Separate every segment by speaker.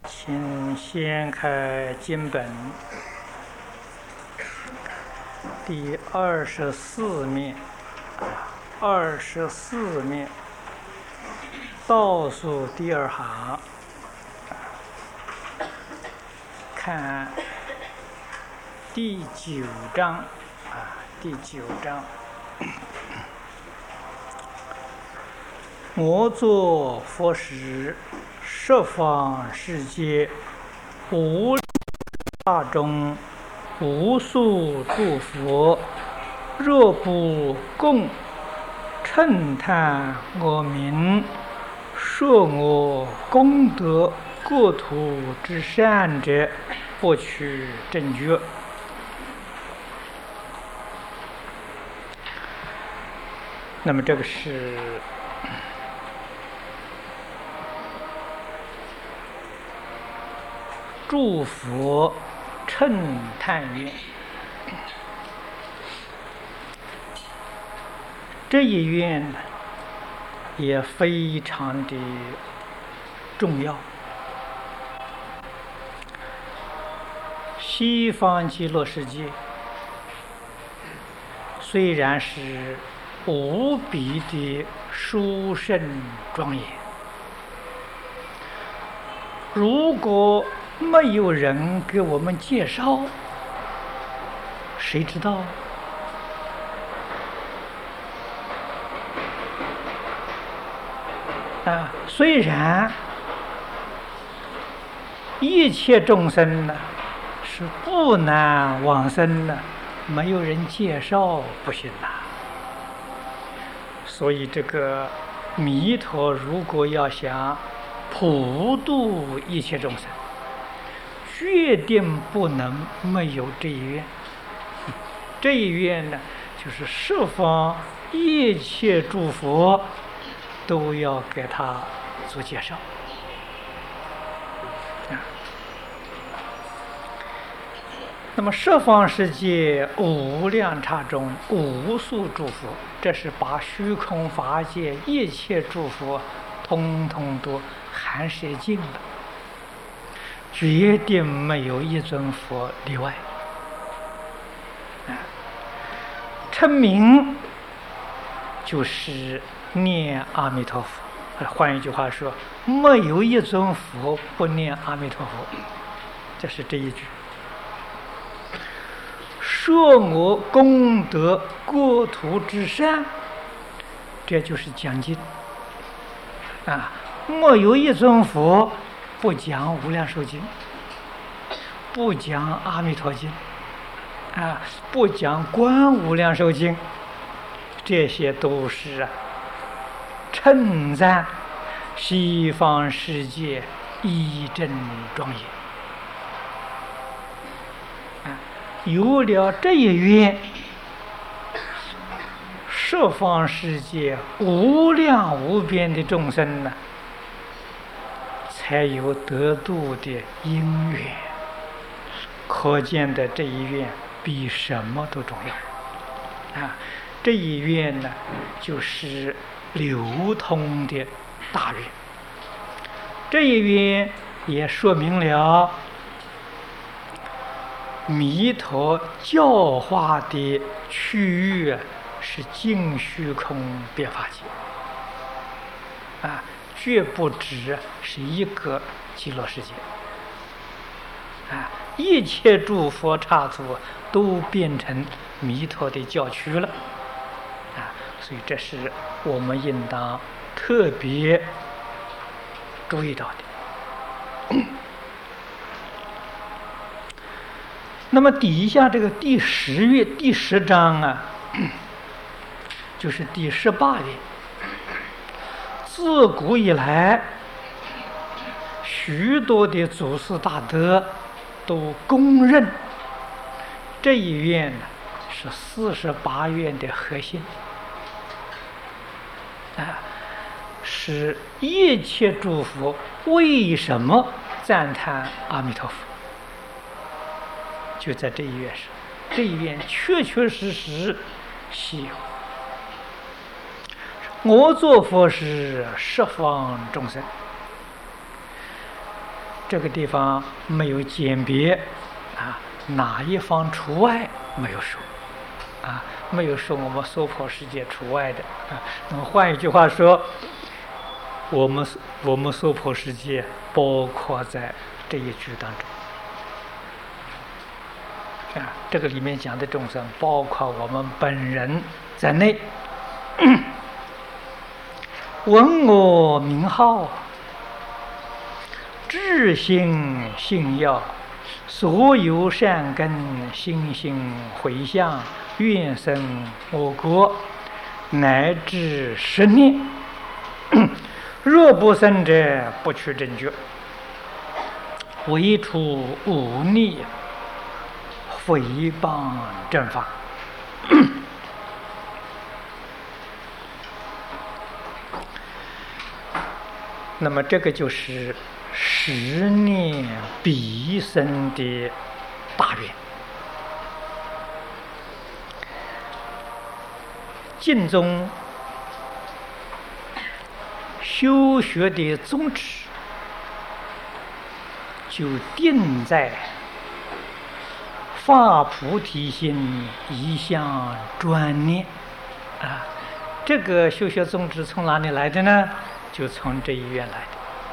Speaker 1: 请掀开经本第24面，24面倒数第二行，看第9章第9章。我作佛时，十方世界无大众无数诸佛，若不共称叹我名，说我功德国土之善者，不取正觉。那么这个是诸佛称叹愿，这一愿呢也非常的重要。西方极乐世界虽然是无比的殊胜庄严，如果没有人给我们介绍，谁知道？虽然一切众生呢是不能往生的，没有人介绍不行呐。所以这个弥陀如果要想普度一切众生，决定不能没有这一愿。这一愿呢，就是十方一切诸佛都要给他做介绍。那么十方世界无量刹中无数诸佛，这是把虚空法界一切诸佛通通都含摄尽了，决定没有一尊佛例外。称名就是念阿弥陀佛，换一句话说，没有一尊佛不念阿弥陀佛，这是这一句。说我功德国土之善，这就是讲经没有一尊佛不讲无量寿经，不讲阿弥陀经不讲观无量寿经，这些都是称赞西方世界一真庄严。有了这一愿，十方世界无量无边的众生呢，才有得度的因缘。可见的这一愿比什么都重要这一愿呢，就是流通的大愿。这一愿也说明了弥陀教化的区域是净虚空变法界绝不只是一个极乐世界一切诸佛刹土都变成弥陀的教区了所以这是我们应当特别注意到的。那么底下这个第10章就是第18愿。自古以来，许多的祖师大德都公认这一愿呢是48愿的核心是一切诸佛为什么赞叹阿弥陀佛，就在这一愿上。这一愿确确实实稀有。我作佛时，十方众生， 这个地方没有鉴别啊，哪一方除外没有说啊，没有说我们娑婆世界除外的啊。那么换一句话说，我们娑婆世界包括在这一句当中啊，这个里面讲的众生包括我们本人在内。闻我名号，至心信要，所有善根心心回向，愿生我国，乃至10念。若不生者，不取正觉，唯除忤逆，诽谤正法。那么这个就是10念必生的大愿。净宗修学的宗旨就定在发菩提心，一向专念啊。这个修学宗旨从哪里来的呢？就从这一愿来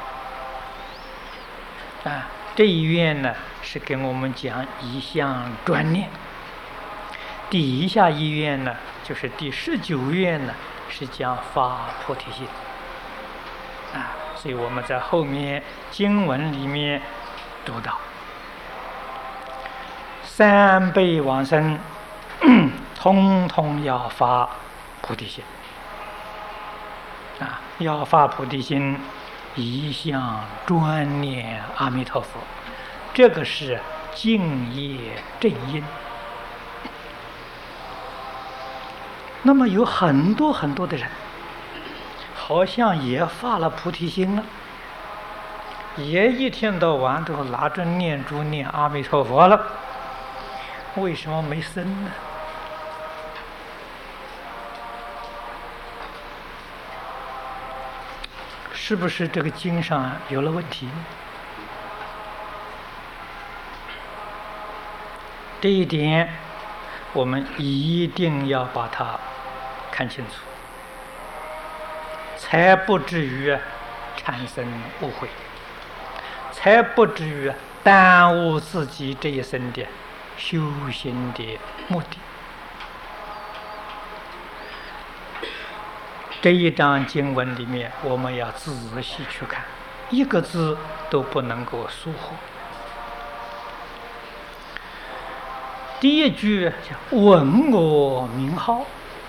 Speaker 1: 的啊。这一愿呢是跟我们讲一向专念，底下一愿呢就是第19愿呢是讲发菩提心啊。所以我们在后面经文里面读到3辈往生通通要发菩提心啊，要发菩提心，一向专念阿弥陀佛，这个是净业正因。那么有很多很多的人好像也发了菩提心了，也一天到晚都拿着念珠念阿弥陀佛了，为什么没生呢？是不是这个经上有了问题？这一点我们一定要把它看清楚，才不至于产生误会，才不至于耽误自己这一生的修行的目的。这一章经文里面，我们要仔细去看，一个字都不能够疏忽。第一句叫“闻我名号”，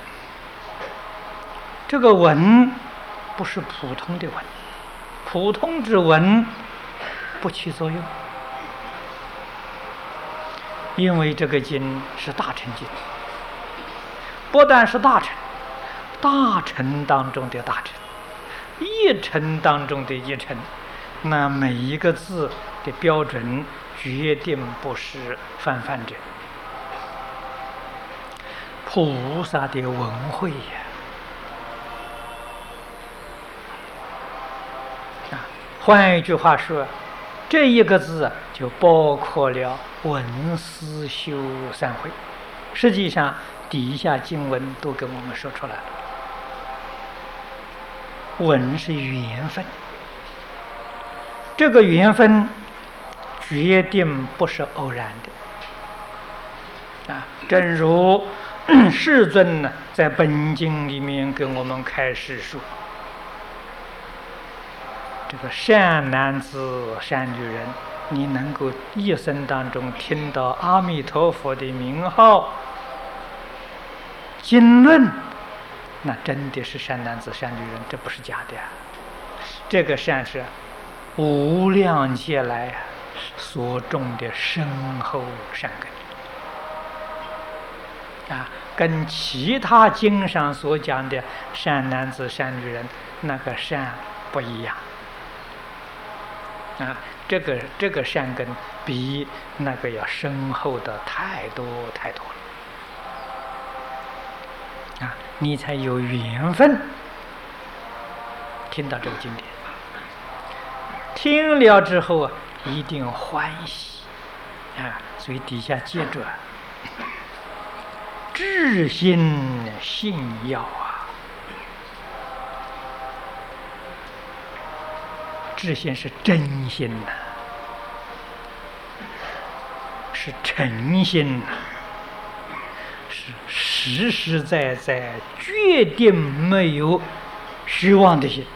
Speaker 1: 这个“闻”不是普通的闻，普通之闻不起作用，因为这个经是大乘经，不但是大乘，大乘当中的大乘，一乘当中的一乘，那每一个字的标准决定不是泛泛者，菩萨的文慧呀！换一句话说，这一个字就包括了闻思修三慧。实际上，底下经文都跟我们说出来了。闻是缘分，这个缘分决定不是偶然的啊。正如世尊呢，在本经里面跟我们开示说，这个善男子、善女人，你能够一生当中听到阿弥陀佛的名号、经论，那真的是善男子、善女人，这不是假的。这个善是无量劫来所种的深厚善根啊，跟其他经上所讲的善男子、善女人那个善不一样啊。这个善根比那个要深厚的太多太多了啊，你才有缘分听到这个经典。听了之后啊， 一定欢喜啊！所以底下接着至心信要啊，至心是真心呐、是诚心呐、是实实在在决定没有虚妄的心。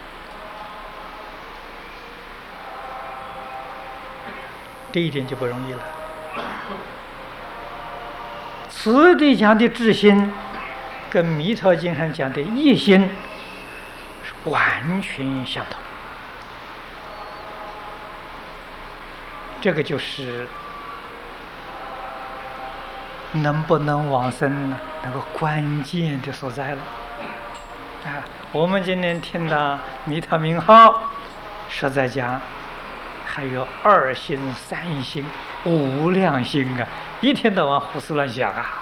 Speaker 1: 这一点就不容易了。此地讲的至心，跟《弥陀经》上讲的一心是完全相同。这个就是能不能往生呢？那个关键的所在了。啊，我们今天听到弥陀名号，实在讲。还有二心、三心、无量心啊！一天到晚胡思乱想啊，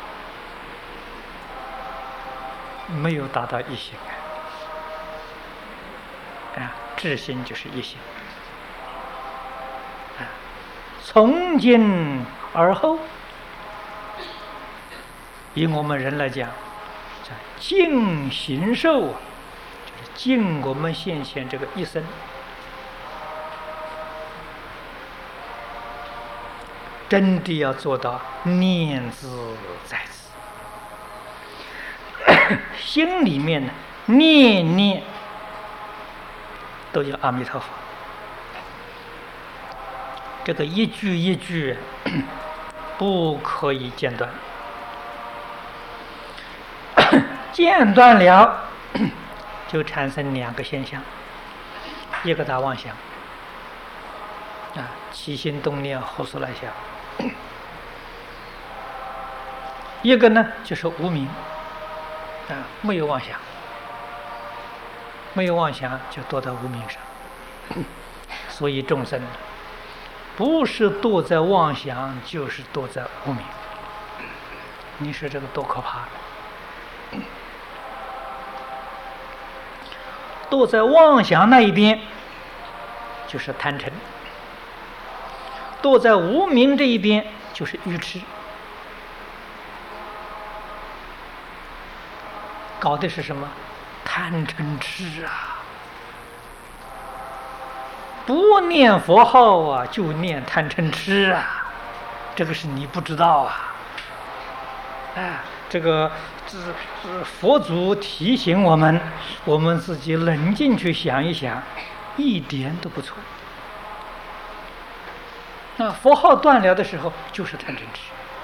Speaker 1: 没有达到一心啊！至心就是一心啊！从今而后，以我们人来讲，尽行受啊，就是尽我们现前这个一生。真的要做到念兹在兹，心里面呢念念都有阿弥陀佛，这个一句一句不可以间断，间断了就产生两个现象，一个大妄想啊，起心动念胡思乱想。一个呢就是无明啊，没有妄想，没有妄想就堕到无明上。所以众生不是堕在妄想，就是堕在无明。你说这个多可怕！堕在妄想那一边就是贪嗔，堕在无明这一边就是愚痴。搞的是什么？贪嗔痴啊！不念佛号啊，就念贪嗔痴啊！这个是你不知道啊！啊，这佛祖提醒我们，我们自己冷静去想一想，一点都不错。那佛号断了的时候，就是贪嗔痴。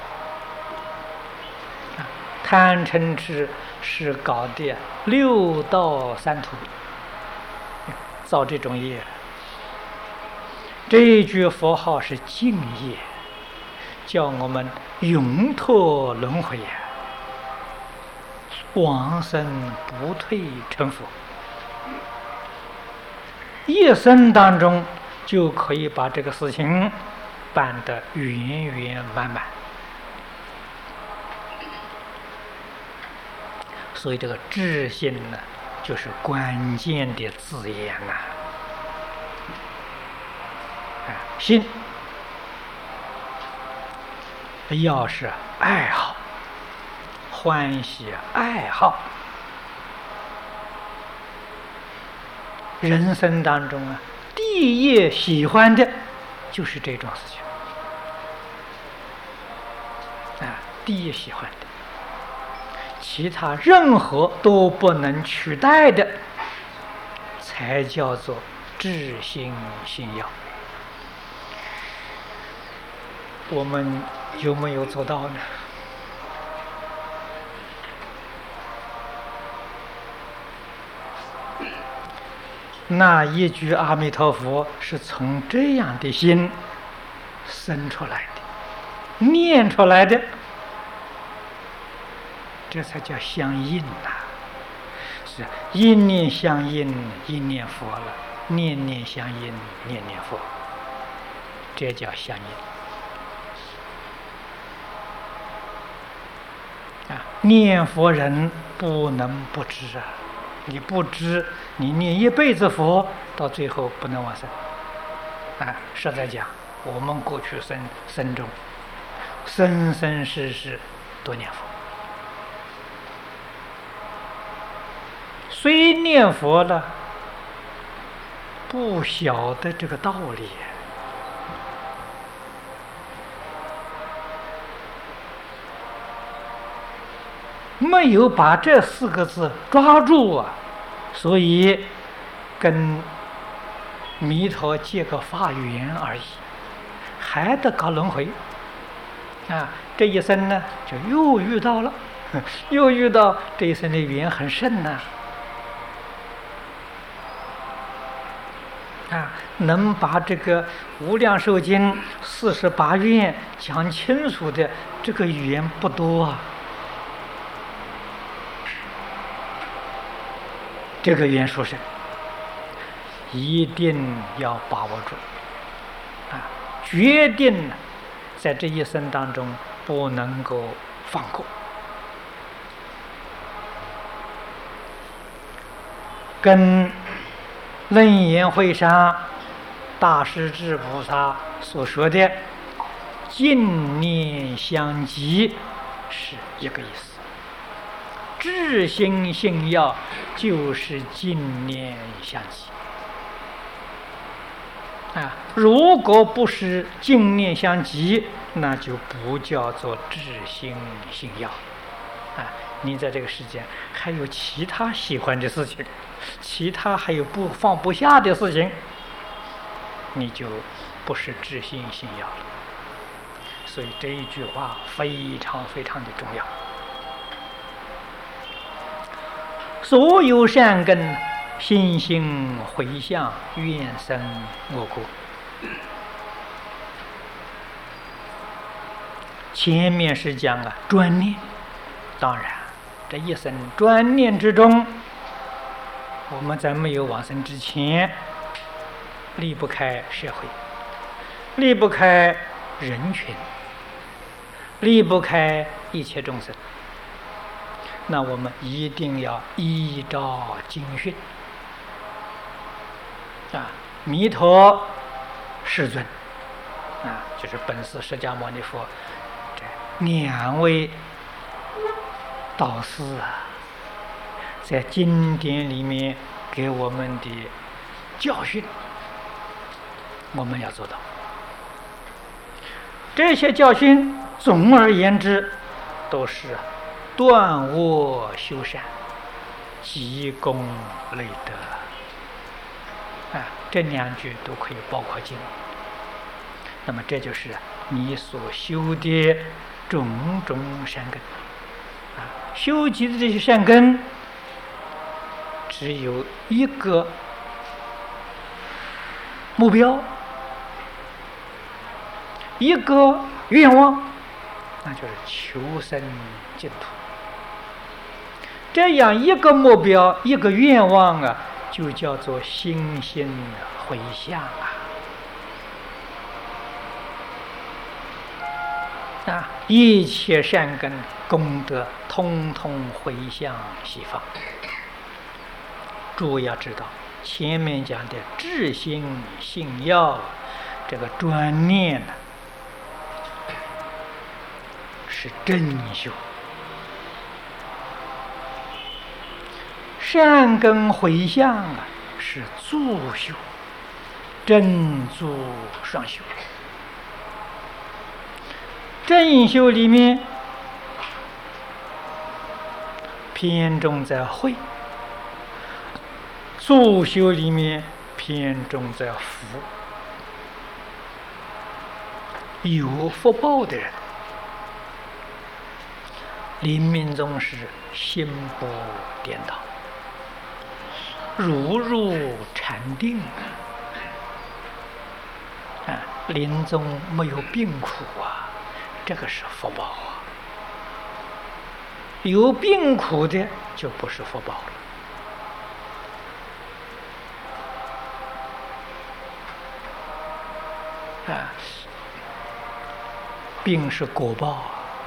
Speaker 1: 贪嗔痴是搞的六道三途，造这种业。这一句佛号是净业，叫我们永脱轮回，往生不退成佛。一生当中就可以把这个事情办得圆圆满满。所以这个至心呢，就是关键的字眼呐。心要是爱好、欢喜、爱好，人生当中啊，第一喜欢的就是这种事情啊，第一喜欢的。其他任何都不能取代的，才叫做至心信要。我们有没有做到呢？那一句阿弥陀佛是从这样的心生出来的，念出来的。这才叫相应呐、是一念相应，一念佛了；念念相应，念念佛，这叫相应。念佛人不能不知啊！你不知，你念一辈子佛，到最后不能往生。 实在讲，我们过去生中，生生世世多念佛，虽念佛了，不晓得这个道理，没有把这4个字抓住啊，所以跟弥陀结个法缘而已，还得搞轮回这一生呢，就又遇到了，又遇到这一生的缘很深呐能把这个《无量寿经》48愿讲清楚的这个缘不多啊。这个缘殊胜，一定要把握住决定在这一生当中不能够放过。跟楞严会上大势至菩萨所说的净念相继是一个意思。至心信要就是净念相继如果不是净念相继，那就不叫做至心信要你在这个世间还有其他喜欢的事情，其他还有放不下的事情，你就不是至心信要了。所以这一句话非常非常的重要。所有善根，心心回向，愿生我国。前面是讲专念，当然这一生专念之中，我们在没有往生之前，离不开社会，离不开人群，离不开一切众生。那我们一定要依照经训弥陀世尊就是本师释迦牟尼佛这2位导师在经典里面给我们的教训，我们要做到。这些教训总而言之都是断恶修善，积功累德这2句都可以包括进。那么这就是你所修的种种善根修集的这些善根只有一个目标，一个愿望，那就是求生净土。这样一个目标，一个愿望就叫做心心回向一切善根功德通通回向西方。诸位要知道，前面讲的至心信要这个专念是正修，善根回向是助修，正助双修。正修里面偏重在慧，助修里面偏重在福。有福报的人，临命终时心不颠倒，如入禅定临终没有病苦这个是福报有病苦的就不是福报了病是果报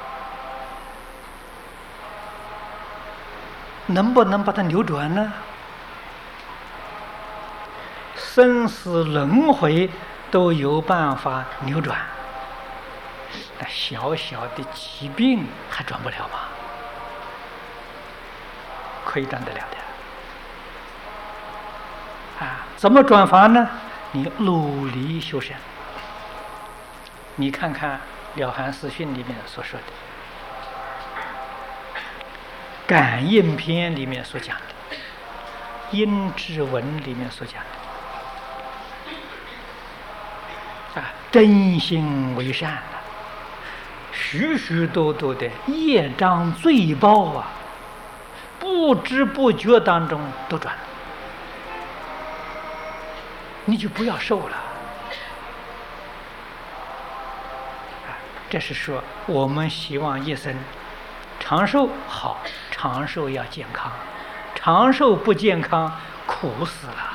Speaker 1: 能不能把它扭转呢？生死轮回都有办法扭转，那小小的疾病还转不了吗？可以转得了的。怎么转法呢？你努力修身。你看看《了凡四训》里面所说的，《感应篇》里面所讲的，《阴质文》里面所讲的，真心为善许许多多的业障罪报不知不觉当中都转了，你就不要受了。这是说我们希望一生长寿，好，长寿要健康，长寿不健康苦死了。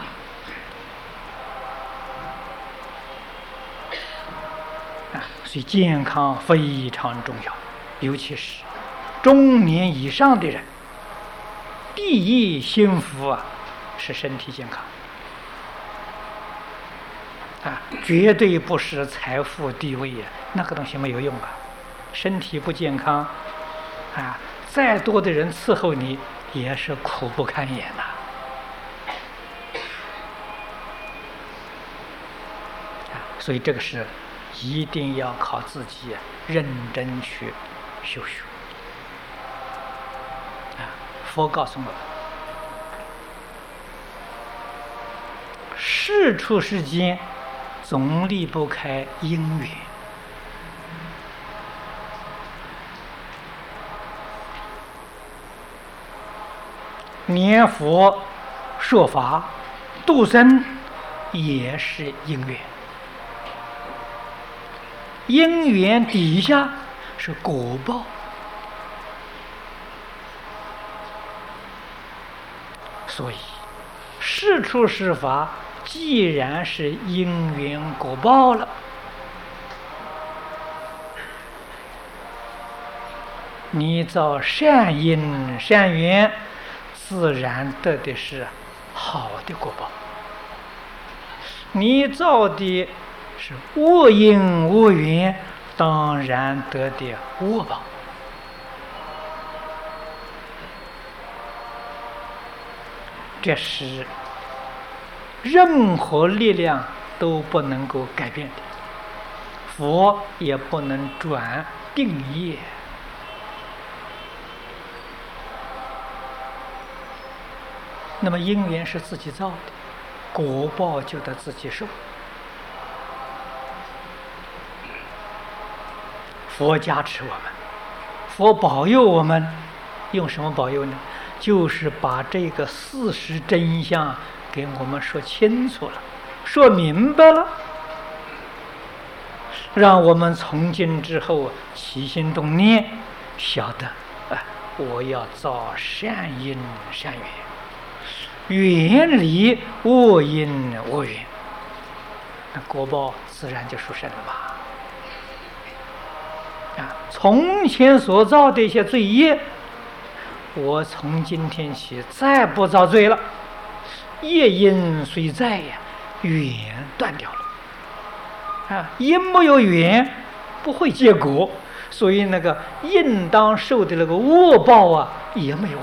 Speaker 1: 所以健康非常重要，尤其是中年以上的人，第一幸福是身体健康。绝对不是财富地位那个东西没有用身体不健康再多的人伺候你也是苦不堪言所以这个是一定要靠自己认真去修学佛告诉我们，事出世间总离不开因缘。念佛说法度生也是因缘，因缘底下是果报。所以事出世法既然是因缘果报了，你造善因善缘，自然得的是好的果报；你造的是恶因恶缘，当然得的恶报。这是任何力量都不能够改变的，佛也不能转定业。那么因缘是自己造的，果报就得自己受。佛加持我们，佛保佑我们，用什么保佑呢？就是把这个事实真相给我们说清楚了，说明白了，让我们从今之后起心动念，晓得我要造善因善缘，远离恶因恶缘，那果报自然就殊胜了吧。从前所造的一些罪业，我从今天起再不造罪了，业因虽在缘断掉了因没有缘不会结果，所以那个应当受的那个恶报也没有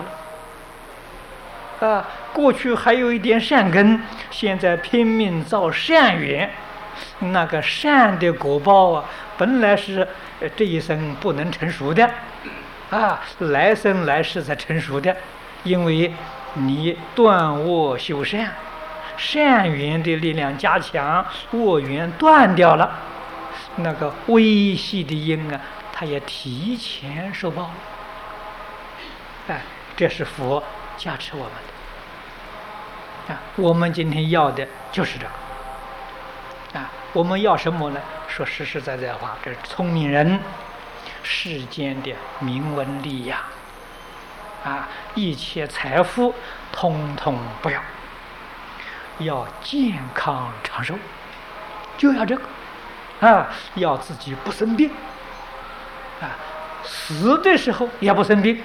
Speaker 1: 了过去还有一点善根，现在拼命造善缘，那个善的果报本来是这一生不能成熟的来生来世才成熟的，因为你断恶修善，善缘的力量加强，恶缘断掉了，那个微细的因它也提前受报了这是佛加持我们的我们今天要的就是这个我们要什么呢？说实实在在话，这是聪明人世间的名闻利养一切财富通通不要，要健康长寿，就要这个要自己不生病死的时候也不生病。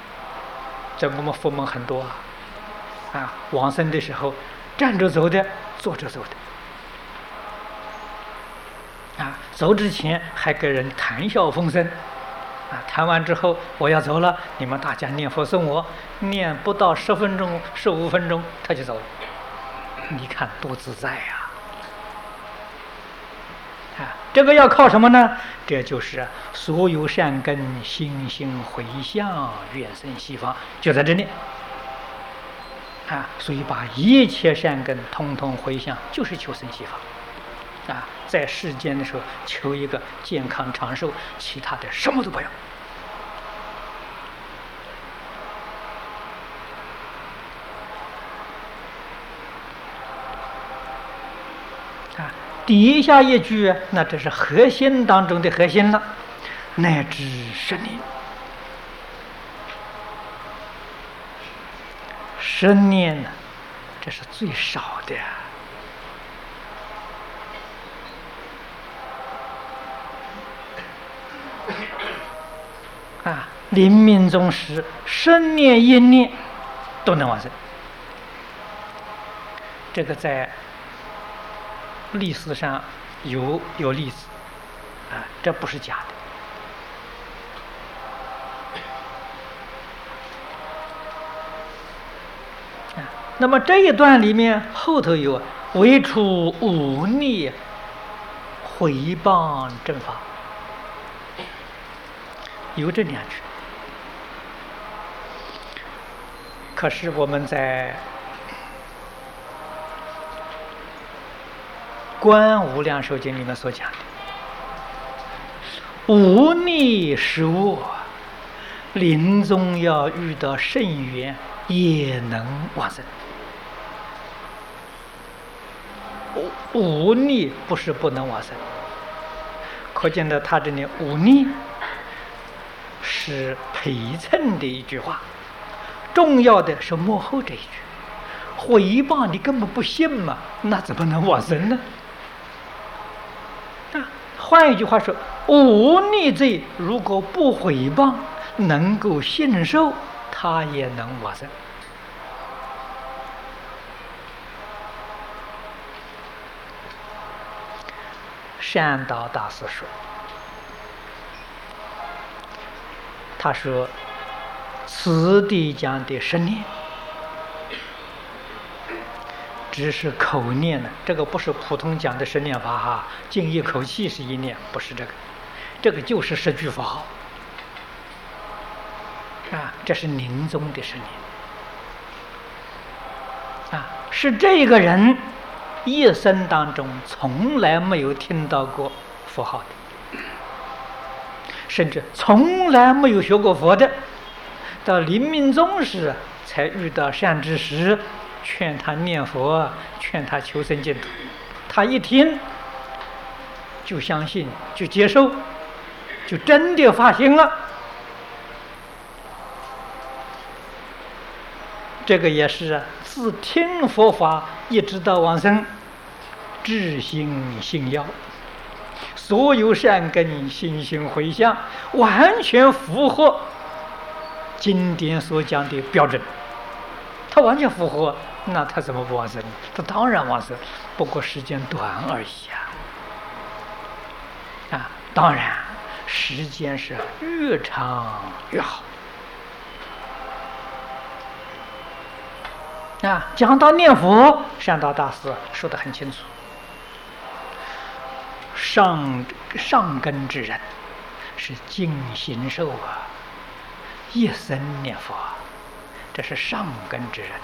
Speaker 1: 在我们佛门很多往生的时候站着走的坐着走的。走之前还跟人谈笑风生，谈完之后我要走了，你们大家念佛送我，念不到10分钟、15分钟他就走了。你看多自在呀！这个要靠什么呢？这就是所有善根心心回向，愿生西方，就在这里。所以把一切善根通通回向，就是求生西方。在世间的时候求一个健康长寿，其他的什么都不要。底下一句，那这是核心当中的核心了，乃至10年。10年呢，这是最少的。临命终时10念1念都能往生。这个在历史上有例子，这不是假的。那么这一段里面后头有唯除忤逆毁谤正法，有这2句。可是我们在观无量寿经里面所讲的，忤逆是恶，临终要遇到圣缘也能往生。忤逆不是不能往生，可见的他这里忤逆是陪衬的一句话，重要的是幕后这一句。毁谤你根本不信嘛，那怎么能往生呢？换一句话说，忤逆罪如果不毁谤，能够信受，他也能往生。善导大师说，他说此地讲的10念只是口念的，这个不是普通讲的10念法哈，静一口气是1念，不是这个，这个就是10句佛号这是临终的10念是这个人一生当中从来没有听到过佛号的，甚至从来没有学过佛的，到临命终时才遇到善知识，劝他念佛，劝他求生净土，他一听就相信，就接受，就真的发心了。这个也是自听佛法一直到往生，至心信要，所有善根心心回向，完全符合经典所讲的标准，他完全符合，那他怎么不往生？他当然往生，不过时间短而已当然时间是越长越好讲到念佛，善导大师说得很清楚，上根之人是尽形寿一生念佛，这是上根之人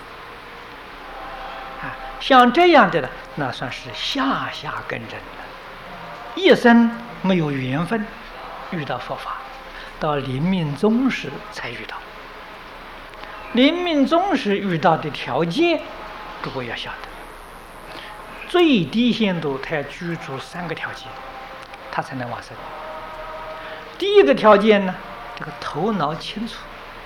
Speaker 1: 像这样的呢，那算是下根人了，一生没有缘分遇到佛法，到临命终时才遇到。临命终时遇到的条件，诸位要晓得，最低限度他要居住3个条件，他才能往生。第一个条件呢，这个头脑清楚，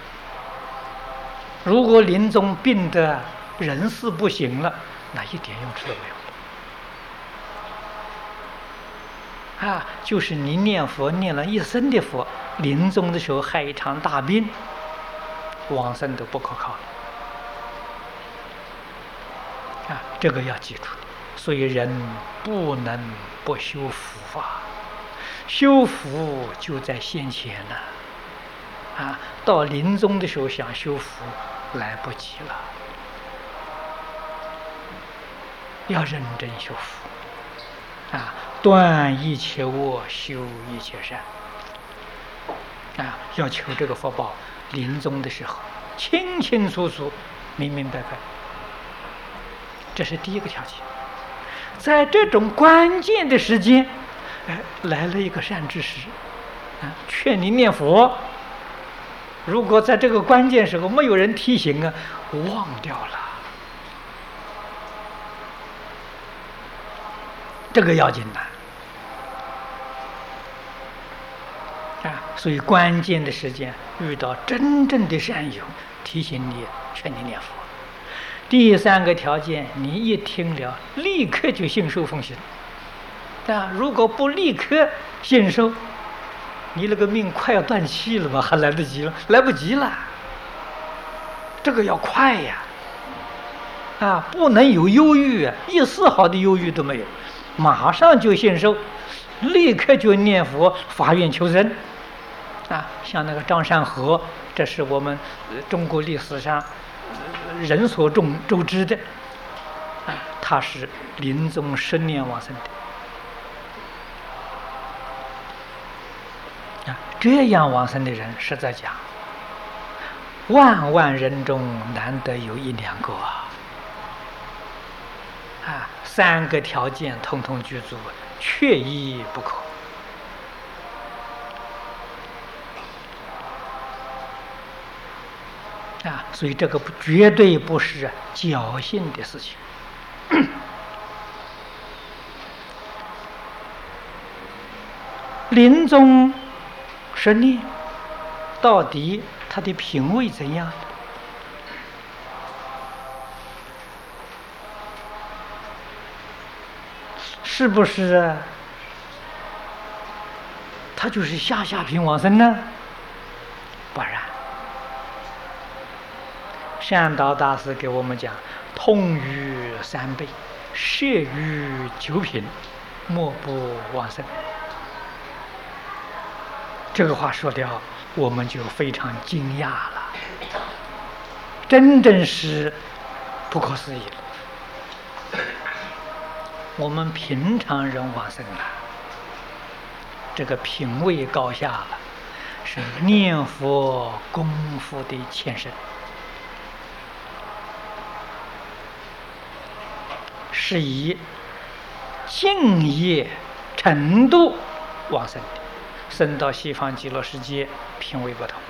Speaker 1: 如果临终病得人事不行了，那一点用处都没有就是你念佛念了一生的佛，临终的时候害一场大病，往生都不可靠这个要记住。所以人不能不修福法，修福就在先前了。到临终的时候想修福，来不及了。要认真修福，断一切恶，修一切善。要求这个福报，临终的时候清清楚楚、明明白白，这是第一个条件。在这种关键的时间，来了一个善知识，劝你念佛。如果在这个关键时候没有人提醒忘掉了，这个要紧所以关键的时间遇到真正的善友，提醒你，劝你念佛。第三个条件，你一听了，立刻就信受奉行。如果不立刻信受，你那个命快要断气了吧？还来得及了？来不及了。这个要快呀！不能有忧郁，一丝毫的忧郁都没有，马上就信受，立刻就念佛发愿求生。像那个张善和，这是我们中国历史上人所周知的，他是临终10年往生的。这样往生的人，实在讲，万万人中难得有1、2个3个条件统统具足，缺一不可。所以这个绝对不是侥幸的事情。临终10年，到底他的品位怎样？是不是他就是下品往生呢？不然。善导大师给我们讲：痛于3辈，摄于9品，莫不往生。这个话说了，我们就非常惊讶了，真正是不可思议了。我们平常人往生了，这个品位高下了，是念佛功夫的前身。是以敬业程度往生的，升到西方极乐世界，品位不同。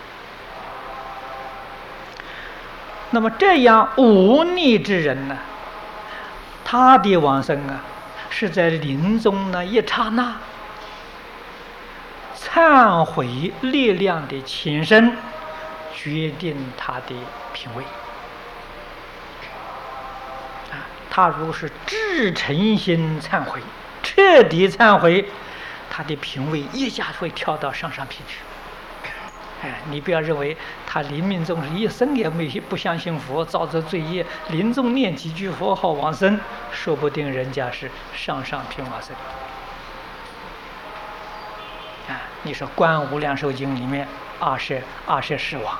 Speaker 1: 那么这样忤逆之人呢，他的往生是在临终那一刹那，忏悔力量的前身，决定他的品位。他如果是至诚心忏悔，彻底忏悔，他的品位一下会跳到上品去。你不要认为他临命终是一生也不相信佛，造着罪业，临终念几句佛号往生，说不定人家是上品往生。你说《观无量寿经》里面二十世王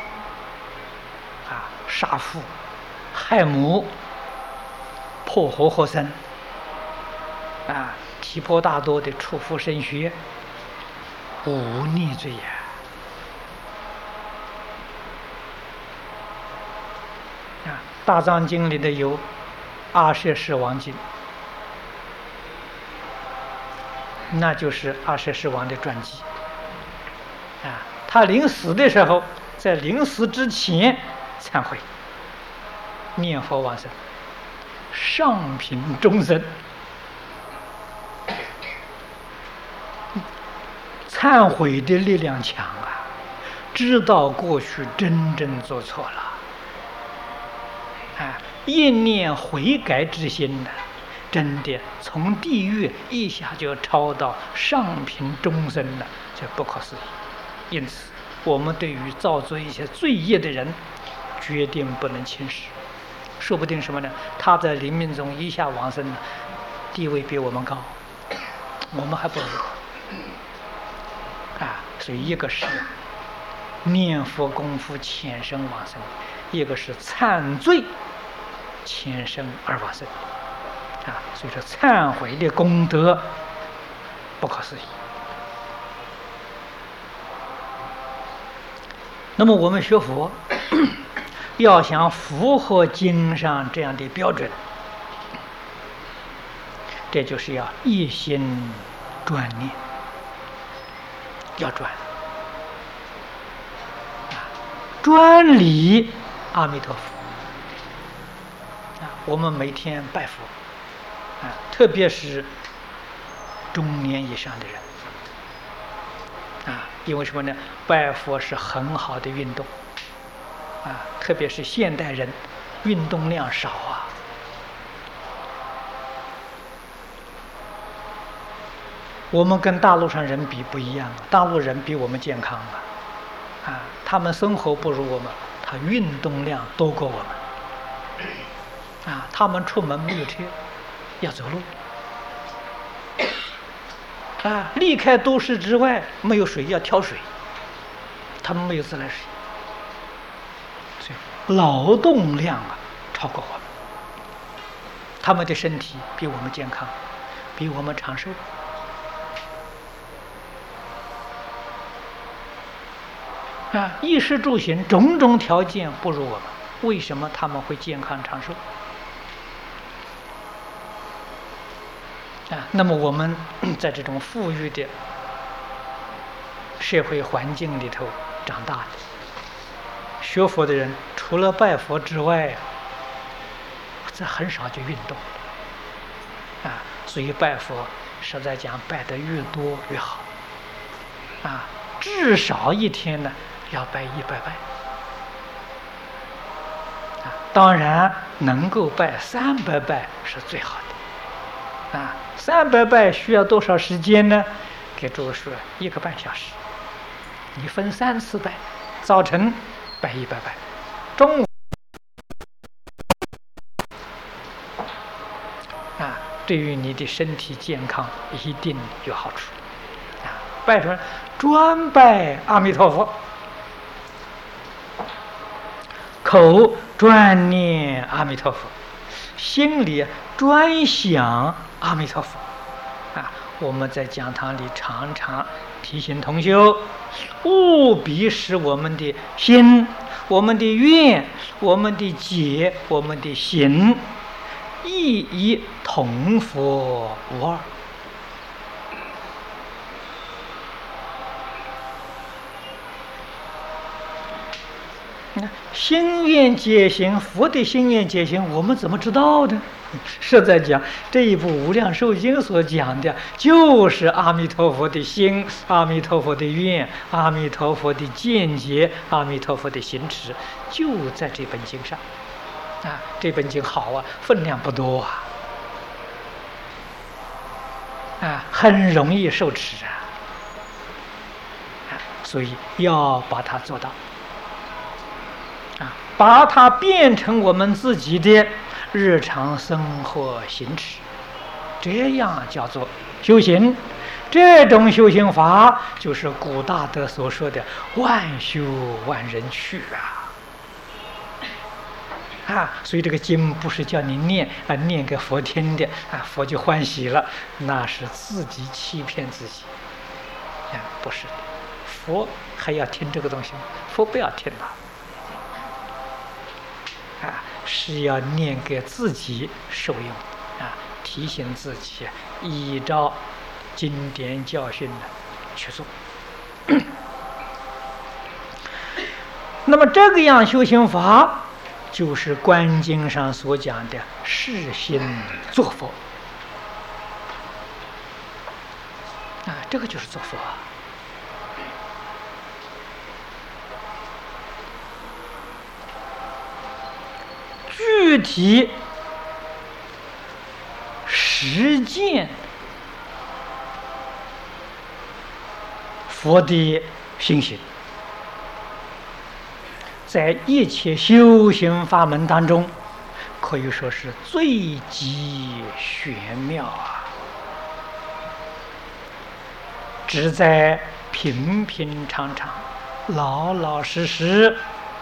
Speaker 1: 杀父害母，破活活生，提婆达多的出夫身血，忤逆罪呀！大藏经里的有阿阇世王经，那就是阿阇世王的传记。他临死的时候，在临死之前忏悔，念佛往生，上品终身。忏悔的力量强知道过去真正做错了，一念悔改之心真的从地狱一下就超到上品终身了，这不可思议。因此，我们对于造作一些罪业的人，决定不能轻视， 说不定什么呢？他在临命中一下往生了，地位比我们高，我们还不如啊。所以一个是念佛功夫前生往生，一个是忏罪前生而往生啊。所以说忏悔的功德不可思议。那么我们学佛要想符合经上这样的标准，这就是要一心专念，要专专理阿弥陀佛啊。我们每天拜佛啊，特别是中年以上的人啊，因为什么呢？拜佛是很好的运动啊，特别是现代人运动量少啊。我们跟大陆上人比不一样，大陆人比我们健康啊，他们生活不如我们，他运动量多过我们啊。他们出门没有车，要走路啊，离开都市之外没有水要挑水，他们没有自来水，所以劳动量超过我们，他们的身体比我们健康，比我们长寿啊。衣食住行种种条件不如我们，为什么他们会健康长寿啊？那么我们在这种富裕的社会环境里头长大的，学佛的人除了拜佛之外这很少就运动啊。所以拜佛实在讲，拜得越多越好啊。至少一天呢要拜100拜啊，当然能够拜300拜是最好的啊。300拜需要多少时间呢？给诸位说1个半小时，你分3次拜，早晨拜100拜，中午啊，对于你的身体健康一定有好处啊。拜什么？专拜阿弥陀佛，口专念阿弥陀佛，心里专想阿弥陀佛啊。我们在讲堂里常常提醒同修，务必使我们的心、我们的愿、我们的解、我们的行，一一同佛无二。心愿解行，佛的心愿解行，我们怎么知道呢？实在讲，这一部《无量寿经》所讲的，就是阿弥陀佛的心、阿弥陀佛的愿、阿弥陀佛的见解、阿弥陀佛的行持，就在这本经上啊。这本经好啊，分量不多啊，很容易受持啊，所以要把它做到。把它变成我们自己的日常生活行持，这样叫做修行。这种修行法就是古大德所说的万修万人去啊！所以这个经不是叫你念念给佛听的啊，佛就欢喜了，那是自己欺骗自己啊！不是的，佛还要听这个东西吗？佛不要听了。是要念给自己受用啊，提醒自己依照经典教训的去做。那么这个样修行法，就是观经上所讲的是心作佛啊，这个就是作佛啊。具体实践佛的心行，在一切修行法门当中， 可以说是最极玄妙啊！只在平平常常、老老实实、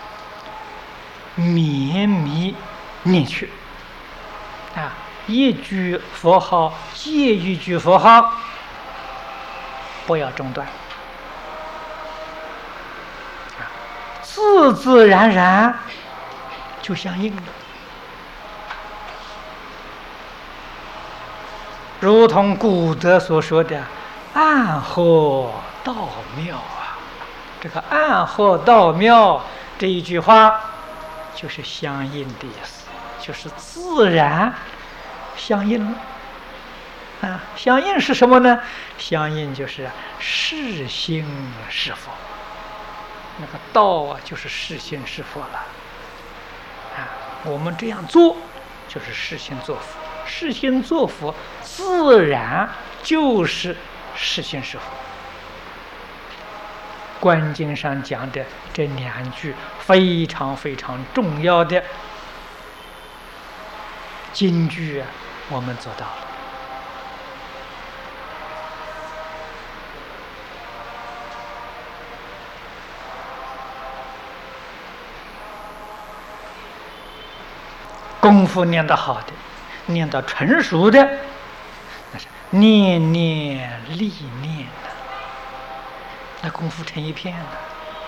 Speaker 1: 绵密念去啊！一句佛号接一句佛号，不要中断，自自然然就相应了。如同古德所说的“暗合道妙”啊，这个“暗合道妙”这一句话，就是相应的意思，就是自然相应了。啊，相应是什么呢？相应就是是心是佛。那个道啊，就是是心是佛了。啊，我们这样做，就是是心作佛。是心作佛，自然就是是心是佛。观经上讲的这两句非常非常重要的金句啊，我们做到了。功夫念得好的，念得纯熟的，那是念念力念的，那功夫成一片了。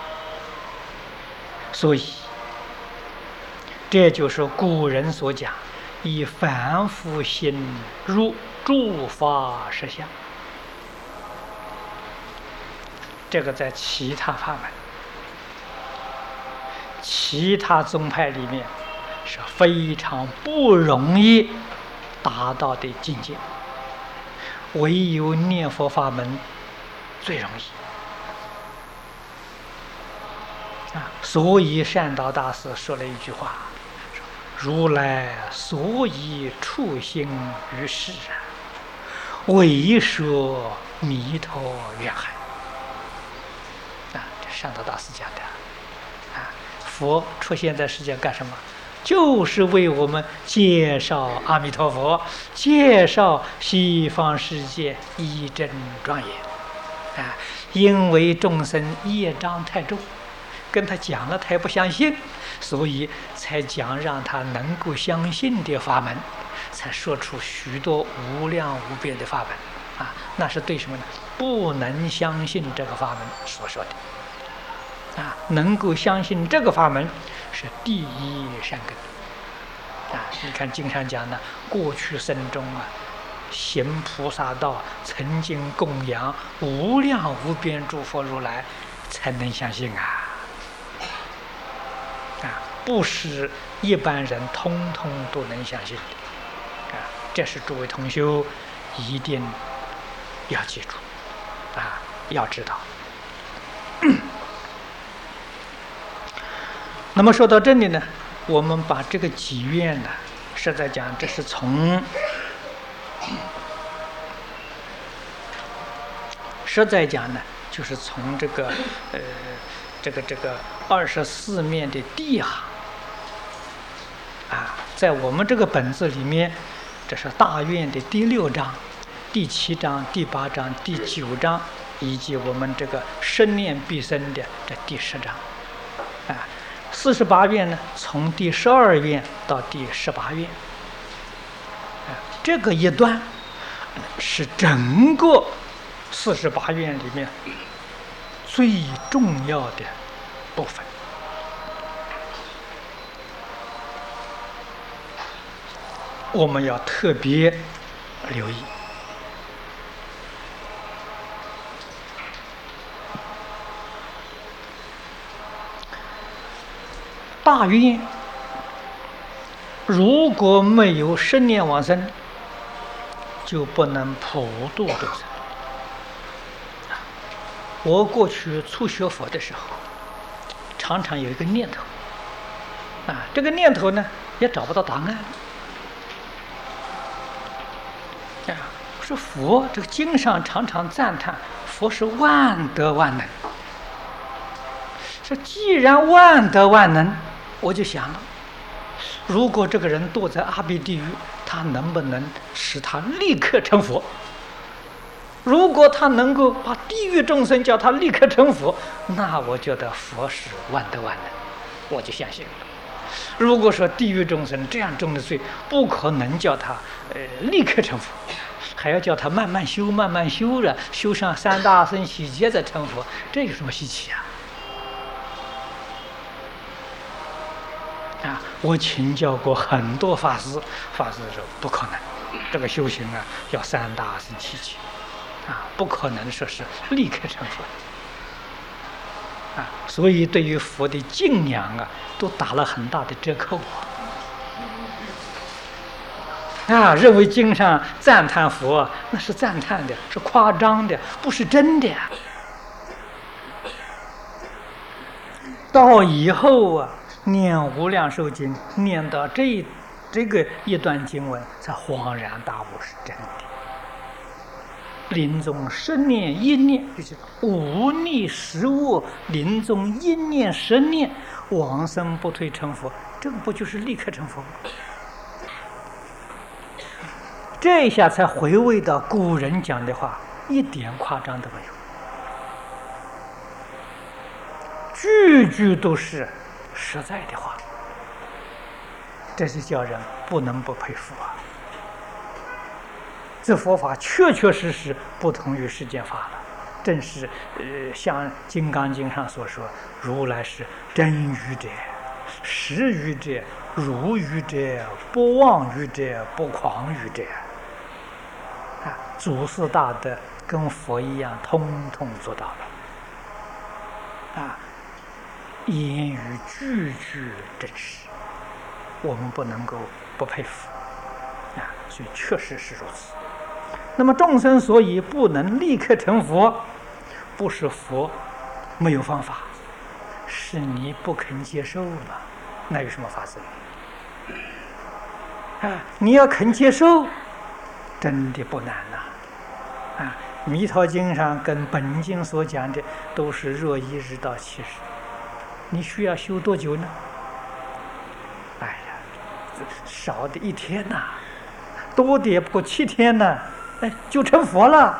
Speaker 1: 所以，这就是古人所讲“以凡夫心入诸法实相”。这个在其他法门、其他宗派里面是非常不容易达到的境界，唯有念佛法门最容易啊！所以善导大师说了一句话：“如来所以处心于世啊，为说弥陀愿海。”啊，这善导大师讲的啊，佛出现在世间干什么？就是为我们介绍阿弥陀佛，介绍西方世界一真庄严啊！因为众生业障太重，跟他讲了他也不相信，所以才讲让他能够相信的法门，才说出许多无量无边的法门啊！那是对什么呢？不能相信这个法门所说的啊！能够相信这个法门是第一善根啊！你看经常讲的，过去生中啊，行菩萨道，曾经供养无量无边诸佛如来，才能相信啊！啊，不是一般人通通都能相信的啊！这是诸位同修一定要记住啊，要知道。那么说到这里呢，我们把这个祈愿呢，实在讲，这是从实在讲呢，就是从这个24面的第一行啊，在我们这个本子里面，这是大愿的第6章、第7章、第8章、第9章，以及我们这个十念必生的这第10章啊。48愿呢，从第12愿到第18愿，这个一段是整个48愿里面最重要的部分。我们要特别留意。大愿如果没有10念往生，就不能普度众生。我过去初学佛的时候，常常有一个念头啊，这个念头呢也找不到答案啊。说佛这个经上常常赞叹佛是万德万能，说既然万德万能，我就想了， 如果这个人堕在阿鼻地狱，他能不能使他立刻成佛？如果他能够把地狱众生叫他立刻成佛，那我觉得佛是万德万能，我就相信了。如果说地狱众生这样重的罪，不可能叫他立刻成佛，还要叫他慢慢修，慢慢修了，修上三大乘悉劫再成佛，这有什么稀奇啊？我请教过很多法师，法师说不可能，这个修行啊要三大乘悉劫，不可能说是立刻成佛。所以对于佛的敬仰都打了很大的折扣认为经上赞叹佛那是赞叹的，是夸张的，不是真的到以后念无量寿经，念到这个一段经文，才恍然大悟是真的。临终十念一念，就是无逆十恶，临终一念十念，往生不退成佛，这个不就是立刻成佛吗？这一下才回味到古人讲的话，一点夸张都没有，句句都是实在的话，这是叫人不能不佩服这佛法确确实实不同于世间法了，正是像《金刚经》上所说，如来是真语者、实语者、如语者、不妄语者、不诳语者祖师大德跟佛一样，通通做到了言语句句真实，我们不能够不佩服所以确实是如此。那么众生所以不能立刻成佛，不是佛没有方法，是你不肯接受嘛？那有什么法子？你要肯接受，真的不难弥陀经上跟本经所讲的都是若一日到70，你需要修多久呢？哎呀，少的1天多的也不过7天呢，就成佛了，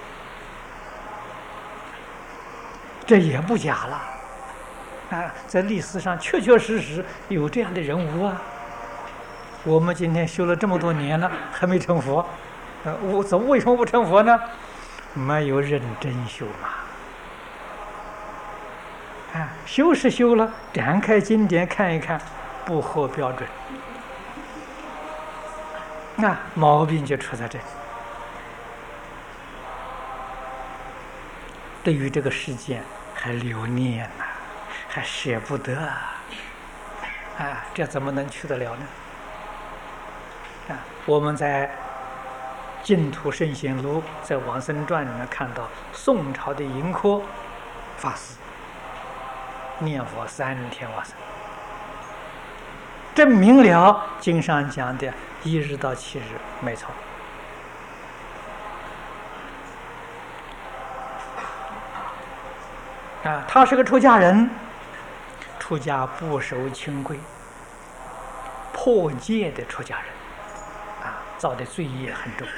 Speaker 1: 这也不假了在历史上确确实实有这样的人物我们今天修了这么多年了，还没成佛，为什么不成佛呢？没有认真修嘛修是修了，展开经典看一看，不合标准，毛病就出在这里。对于这个世界还留念还舍不得这怎么能去得了呢？我们在《净土圣贤录》在《往生传》里面看到，宋朝的盈科法师念佛3天往生，证明了经上讲的1日到7日没错。他是个出家人，出家不守清规，破戒的出家人造的罪业很重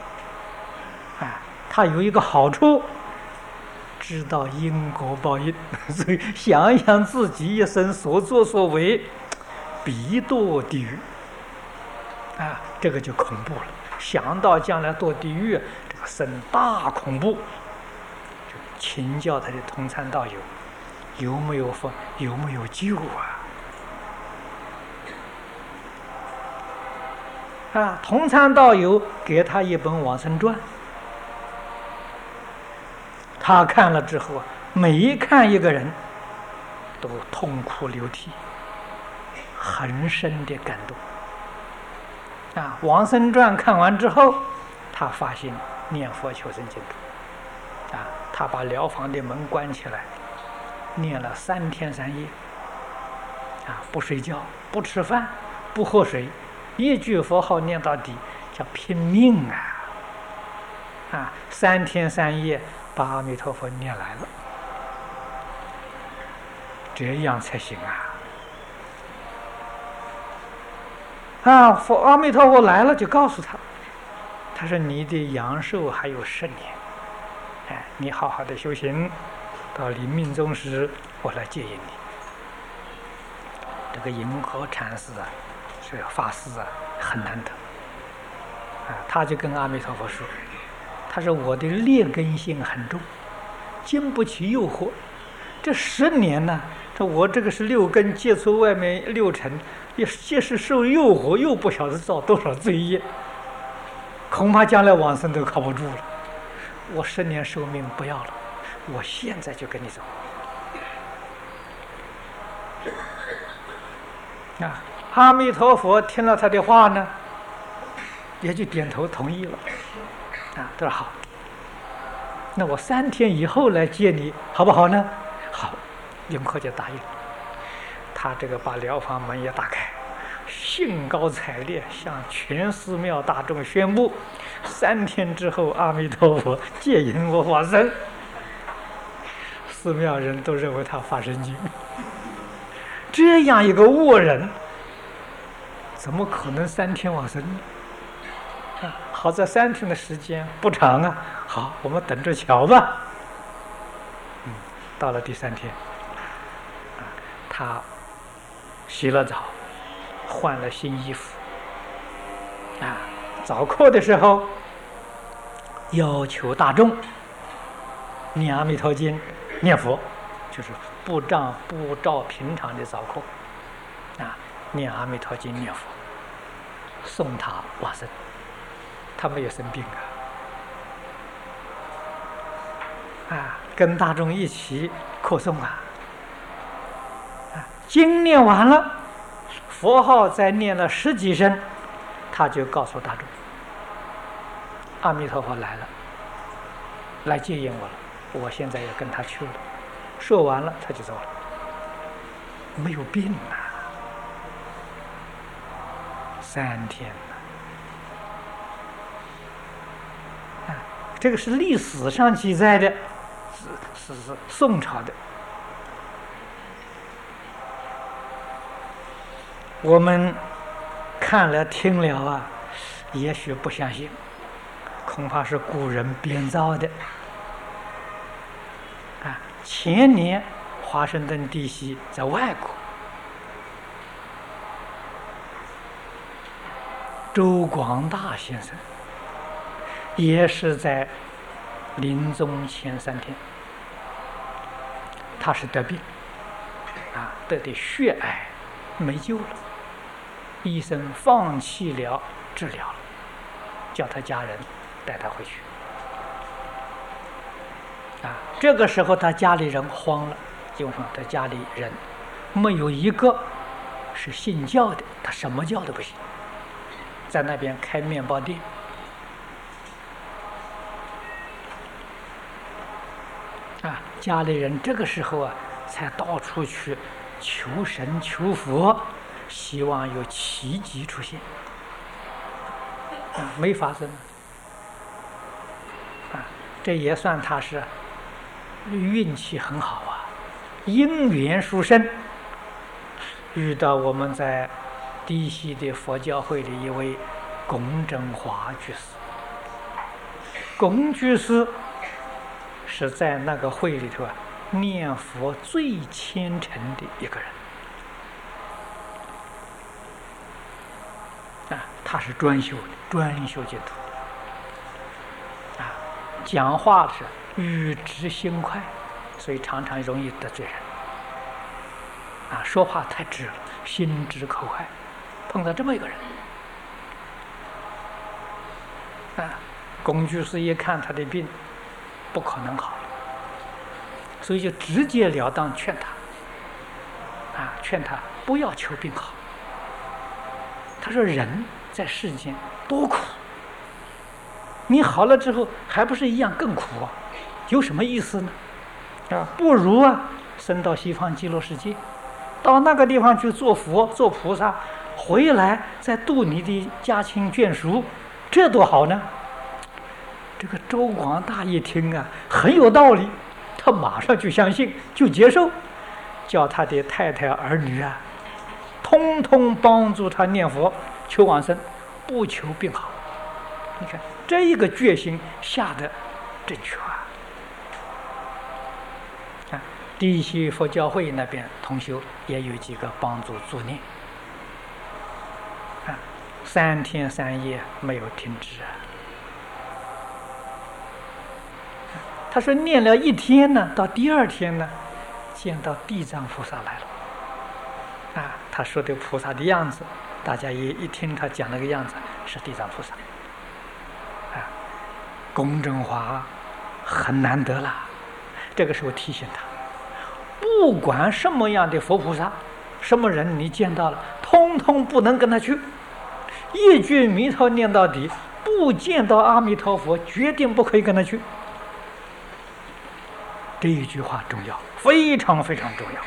Speaker 1: 他有一个好处，知道因果报应，所以想想自己一生所作所为，必堕地狱这个就恐怖了。想到将来堕地狱，这个生大恐怖，就请教他的同参道友有没有佛，有没有救同参道友给他一本《往生传》，他看了之后每看一个人都痛哭流涕，很深的感动往生传看完之后，他发心念佛求生净土他把疗房的门关起来，念了3天3夜不睡觉，不吃饭，不喝水，一句佛号念到底，叫拼命3天3夜把阿弥陀佛念来了，这样才行阿弥陀佛来了，就告诉他，他说你的阳寿还有10年，你好好的修行，到临命终时，我来接引你。这个银河禅师这个法师很难得，他就跟阿弥陀佛说，他说我的劣根性很重，经不起诱惑。这10年呢，我这个是6根接触外面6尘，也是受诱惑，又不晓得造多少罪业，恐怕将来往生都靠不住了。我10年寿命不要了，我现在就跟你走。阿弥陀佛听了他的话呢，也就点头同意了。他说好，那我3天以后来接你，好不好呢？好，永科就答应。他这个把疗房门也打开，兴高采烈向全寺庙大众宣布：3天之后，阿弥陀佛接引我往生。寺庙人都认为他发神经，这样一个恶人，怎么可能3天往生呢？好在3天的时间不长啊，好，我们等着瞧吧。到了第3天，他洗了澡，换了新衣服，早课的时候要求大众念阿弥陀经，念佛，就是不照平常的早课，念阿弥陀经念佛，送他往生。他没有生病跟大众一起课诵经念完了，佛号再念了10几声，他就告诉大众，阿弥陀佛来了，来接引我了，我现在要跟他去了。说完了他就走了，没有病3天这个是历史上记载的，是宋朝的。我们看了听了也许不相信，恐怕是古人编造的。前年华盛顿地区在外国，周广大先生也是在临终前3天，他是得病得的血癌，没救了，医生放弃了治疗了，叫他家人带他回去。这个时候他家里人慌了，因为他家里人没有一个是信教的，他什么教都不信，在那边开面包店。家里人这个时候才到处去求神求佛，希望有奇迹出现，没发生。这也算他是运气很好因缘殊胜，遇到我们在低西的佛教会里一位龚振华居士。龚居士是在那个会里头念佛最虔诚的一个人他是专修净土讲话是语直心快，所以常常容易得罪人说话太直了，心直口快。碰到这么一个人龚居士一看他的病不可能好了，所以就直截了当劝他不要求病好。他说人在世间多苦，你好了之后还不是一样更苦有什么意思呢？不如升到西方极乐世界，到那个地方去做佛做菩萨，回来再度你的家亲眷属，这多好呢。这个周广大一听很有道理，他马上就相信，就接受，叫他的太太儿女通通帮助他念佛， 求往生，不求病好。你看这一个决心下的正确啊！啊，地西佛教会那边同修也有几个帮助助念，啊，3天3夜没有停止啊。他说念了1天呢，到第2天呢，见到地藏菩萨来了。啊，他说的菩萨的样子，大家一听他讲那个样子，是地藏菩萨。啊，公正华很难得了。这个时候提醒他，不管什么样的佛菩萨，什么人你见到了，通通不能跟他去。一句弥陀念到底，不见到阿弥陀佛，决定不可以跟他去。这一句话重要，非常非常重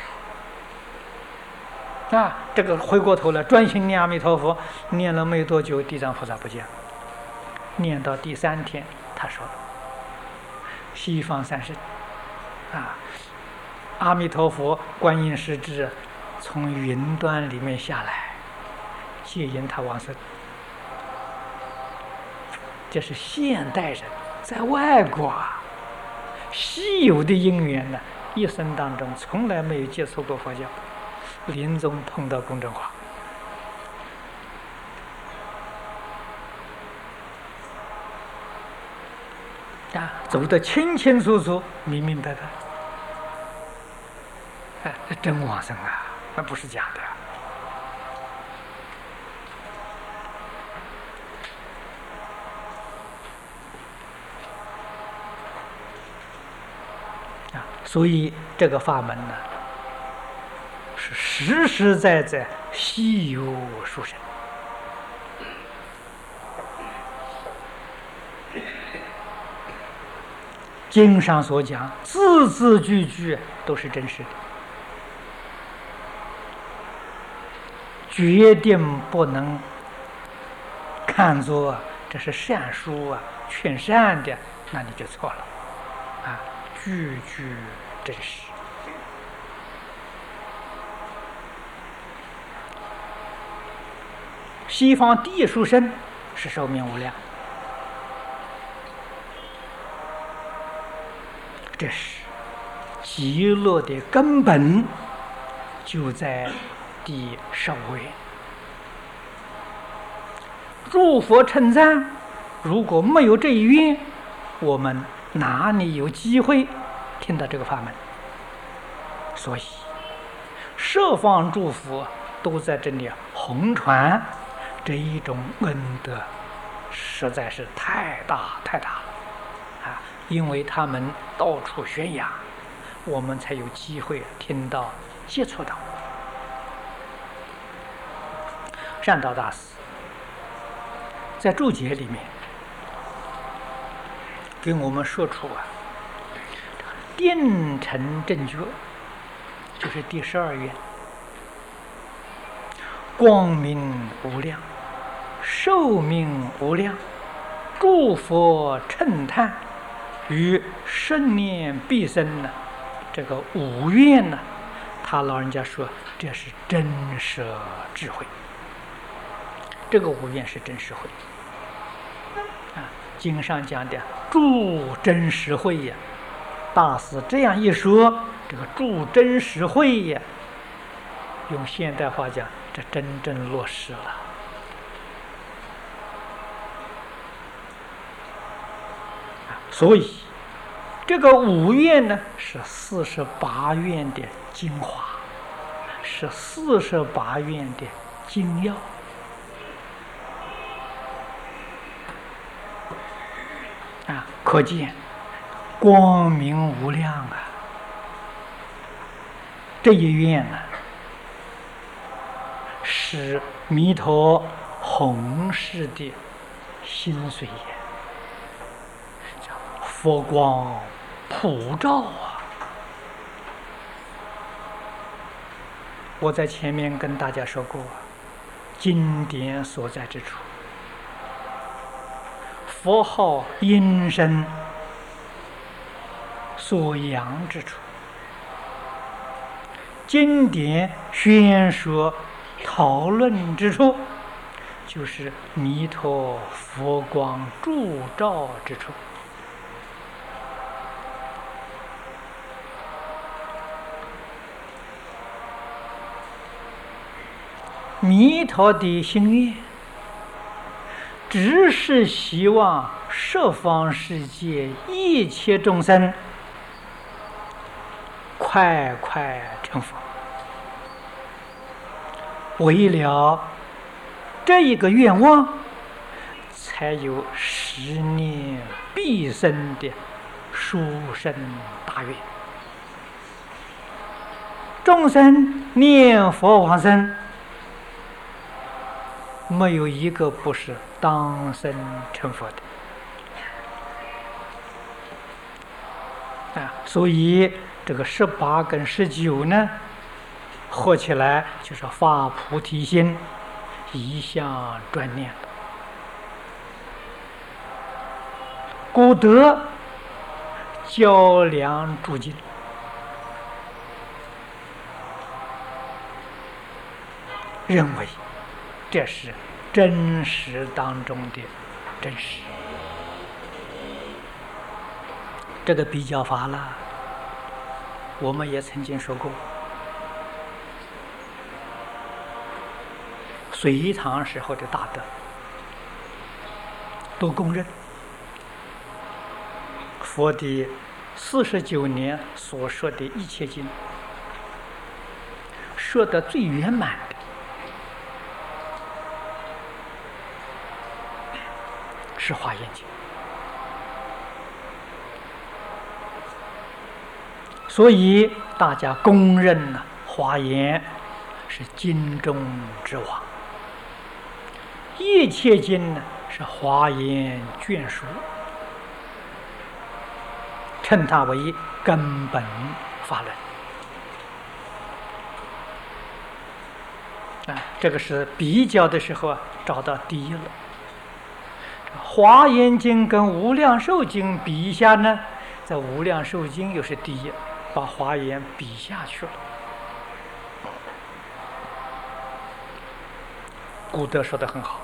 Speaker 1: 要。啊，这个回过头来专心念阿弥陀佛，念了没多久，地藏菩萨不见了。念到第3天，他说：“西方三圣，啊，阿弥陀佛、观音师智从云端里面下来，接引他往生。”这是现代人在外国啊，稀有的因缘呢，一生当中从来没有接触过佛教，临终碰到公正华。啊，走得清清楚楚、明明白白，哎，真往生啊，那不是假的。啊，所以这个法门呢，是实实在在稀有殊胜。经上所讲，字字句句都是真实的，决定不能看作这是善书啊，劝善的，那你就错了啊！句句真实。西方第一殊胜是寿命无量。这是极乐的根本，就在第15愿。诸佛称赞，如果没有这一愿，我们哪里有机会听到这个法门？所以，十方诸佛都在这里弘传这一种恩德，实在是太大太大了。因为他们到处宣扬，我们才有机会听到、接触到。善导大师在注解里面给我们说出定成正觉，就是第12愿，光明无量，寿命无量，诸佛称叹。与10年必生呢，这个5愿呢，他老人家说这是真实智慧。这个5愿是真实慧啊，经上讲的助真实慧呀，大师这样一说，这个助真实慧呀，用现代话讲，这真正落实了。所以，这个5愿呢，是48愿的精华，是48愿的精要。啊，可见光明无量啊！这一愿呢，是弥陀弘誓的心髓也。佛光普照啊！我在前面跟大家说过，经典所在之处，佛号音声所扬之处，经典宣说讨论之处， 就是弥陀佛光烛照之处。弥陀的心愿，只是希望十方世界一切众生快快成佛。为了这一个愿望，才有10念必生的殊胜大愿。众生念佛往生，没有一个不是当生成佛的所以这个18跟19呢，合起来就是发菩提心，一向专念。古德较量诸经，认为这是真实当中的真实。这个比较法了，我们也曾经说过，隋唐时候的大德都公认，佛的49年所说的一切经，说的最圆满的是《华严经》。所以大家公认呢，华严是经中之王，一切经呢是华严眷属，称它为根本法论。这个是比较的时候找到第一了。华严经跟无量寿经比一下呢，在无量寿经又是第一，把华严比下去了。古德说得很好，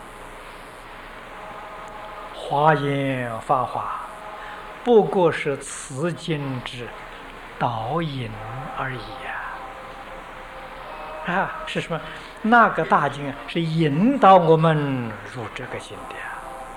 Speaker 1: 华严法华不过是此经之导引而已是什么？那个大经是引导我们入这个心的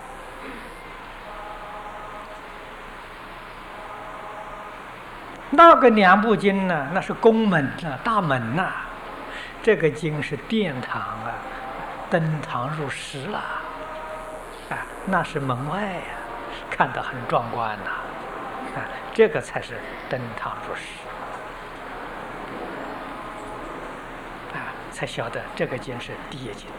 Speaker 1: 那个2部经呢，那是宫门大门这个经是殿堂登堂入室了那是门外看得很壮观这个才是登堂入室才晓得这个经是第一经。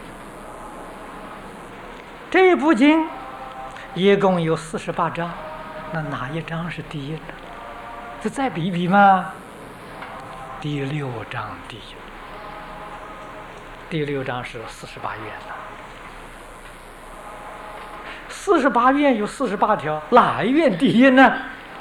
Speaker 1: 这一部经一共有48章，那哪一章是第一呢？这再比一比嘛，第6章第一。第6章是48愿48愿有48条，哪一愿第一呢？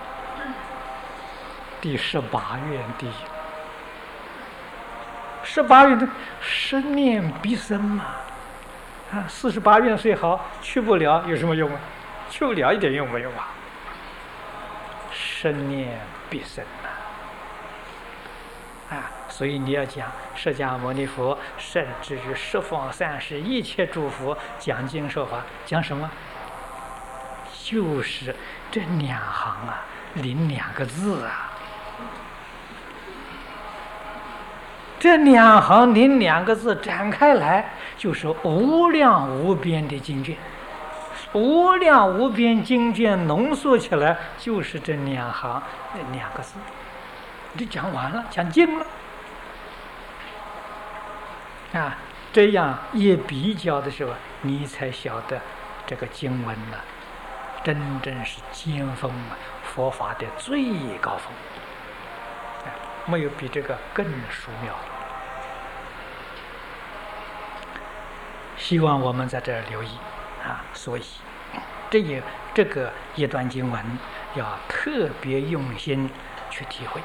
Speaker 1: 第18愿第一。18愿的10念必生嘛48愿虽好，去不了有什么用去不了一点用没有10念必生所以你要讲释迦牟尼佛甚至于十方三世一切诸佛讲经说法，讲什么？就是这2行领2个字这2行领2个字展开来，就是无量无边的经卷。无量无边经卷浓缩起来，就是这2行2个字，就讲完了，讲尽了这样一比较的时候，你才晓得这个经文真正是尖峰佛法的最高峰没有比这个更殊妙了。希望我们在这儿留意所以这个一段经文要特别用心去体会。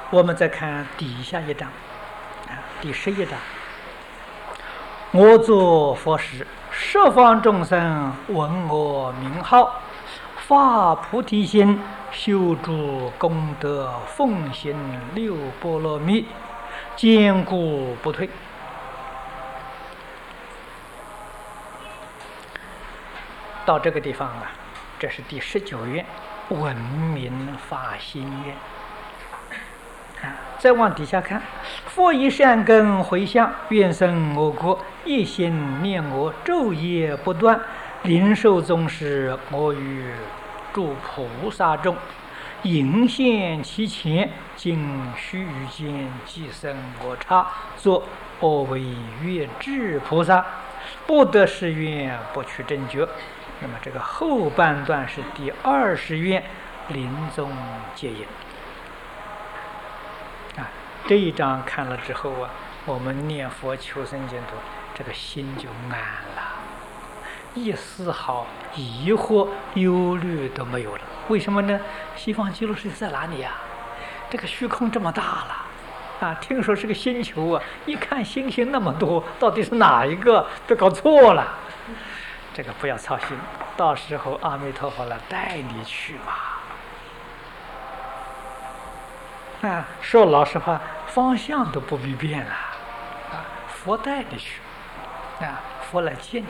Speaker 1: 我们再看底下一章，第11章。我作佛时，十方众生闻我名号，发菩提心，修诸功德，奉行六波罗蜜，坚固不退。到这个地方啊，这是第19愿，闻名发心愿。再往底下看，佛以善根回向，愿生我国，一心念我，昼夜不断，临受宗师，我与诸菩萨众，迎现其前，经须臾间，即生我刹，作我为月智菩萨，不得是愿，不取正觉。那么这个后半段是第20愿，临终戒引。这一章看了之后啊，我们念佛求生净土，这个心就安了，一丝毫疑惑忧虑都没有了。为什么呢？西方极乐世界在哪里呀？这个虚空这么大了听说是个星球啊，一看星星那么多，到底是哪一个？都搞错了。这个不要操心，到时候阿弥陀佛来带你去吧。说老实话，方向都不必变了佛带你去佛来接你，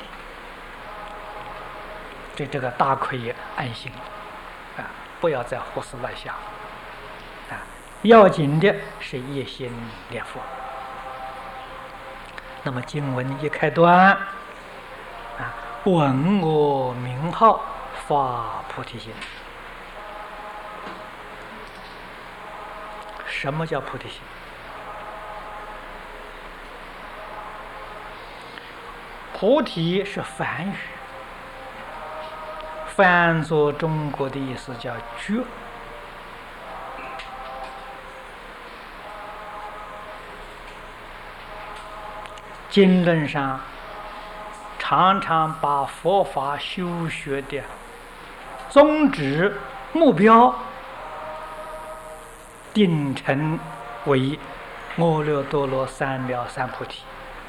Speaker 1: 这个大可以安心不要再胡思乱想要紧的是一心念佛。那么经文一开端闻我名号，发菩提心。什么叫菩提心？菩提是梵语，翻作中国的意思叫觉。经论上常常把佛法修学的宗旨目标定成为阿耨多罗三藐三菩提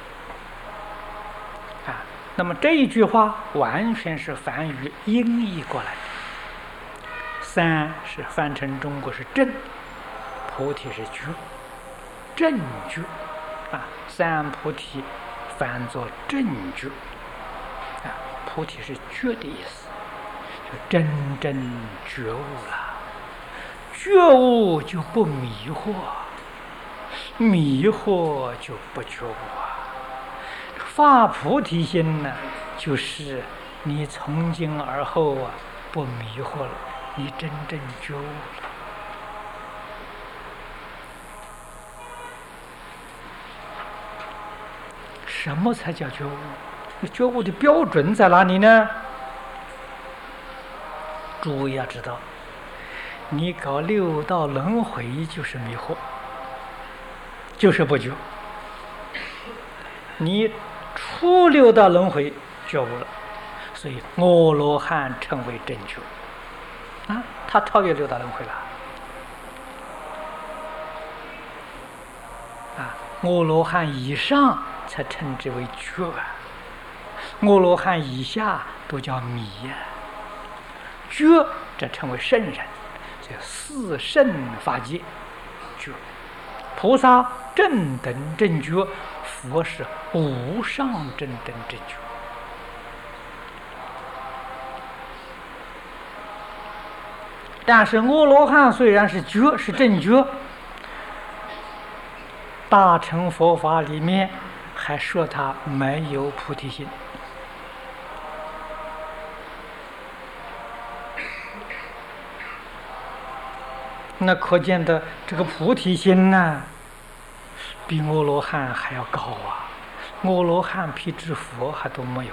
Speaker 1: 那么这一句话完全是梵语音译过来的。三是翻成中国是正，菩提是觉，正觉三菩提翻作正觉菩提是觉的意思，就真正觉悟了。觉悟就不迷惑，迷惑就不觉悟发菩提心呢，就是你从今而后不迷惑了，你真正觉悟了。什么才叫觉悟？觉悟的标准在哪里呢？诸位要知道，你搞六道轮回就是迷惑，就是不觉。你出六道轮回觉悟了，所以阿罗汉称为正觉他超越六道轮回了阿罗汉以上才称之为觉阿罗汉以下都叫迷觉这称为圣人，这四圣法界觉。菩萨正等正觉，佛是无上正等正觉。但是阿罗汉虽然是觉，是正觉，大乘佛法里面还说他没有菩提心。那可见的这个菩提心呢，比阿罗汉还要高阿罗汉辟支佛还都没有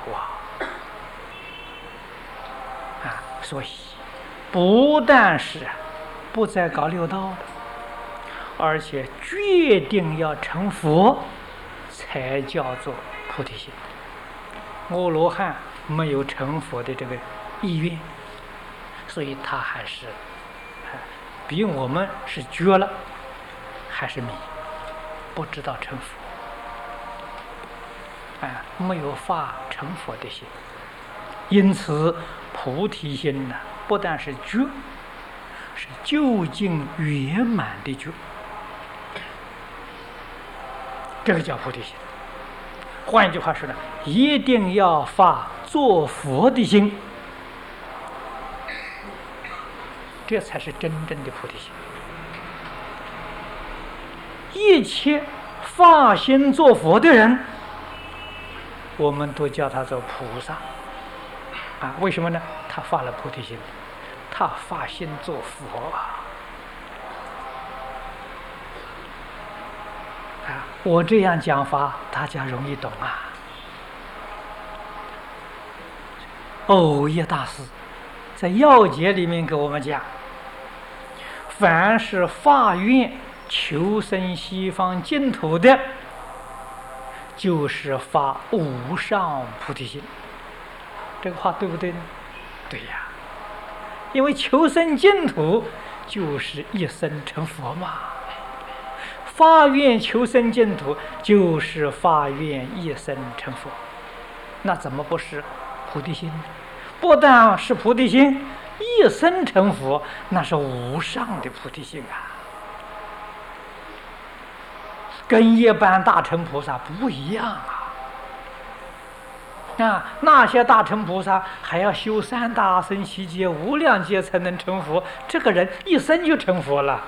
Speaker 1: 所以不但是不再搞六道了，而且决定要成佛，才叫做菩提心。阿罗汉没有成佛的这个意愿，所以他还是比我们是觉了还是迷，不知道成佛，没有发成佛的心。因此，菩提心呢，不但是觉，是究竟圆满的觉，这个叫菩提心。换一句话说呢，一定要发做佛的心，这才是真正的菩提心。一切发心做佛的人，我们都叫他做菩萨为什么呢？他发了菩提心，他发心做佛我这样讲法，大家容易懂藕益大师在要解里面给我们讲，凡是发愿求生西方净土的，就是发无上菩提心。这个话对不对呢？对呀，因为求生净土就是一生成佛嘛。发愿求生净土就是发愿一生成佛，那怎么不是菩提心呢？不但是菩提心，一生成佛，那是无上的菩提心跟一般大乘菩萨不一样那些大乘菩萨还要修三大阿僧祇劫、无量劫才能成佛，这个人一生就成佛了。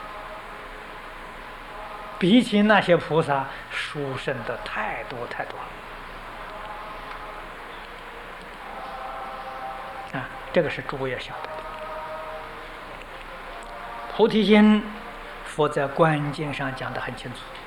Speaker 1: 比起那些菩萨殊胜的太多太多了这个是诸位要晓得的。菩提心佛在观经上讲得很清楚，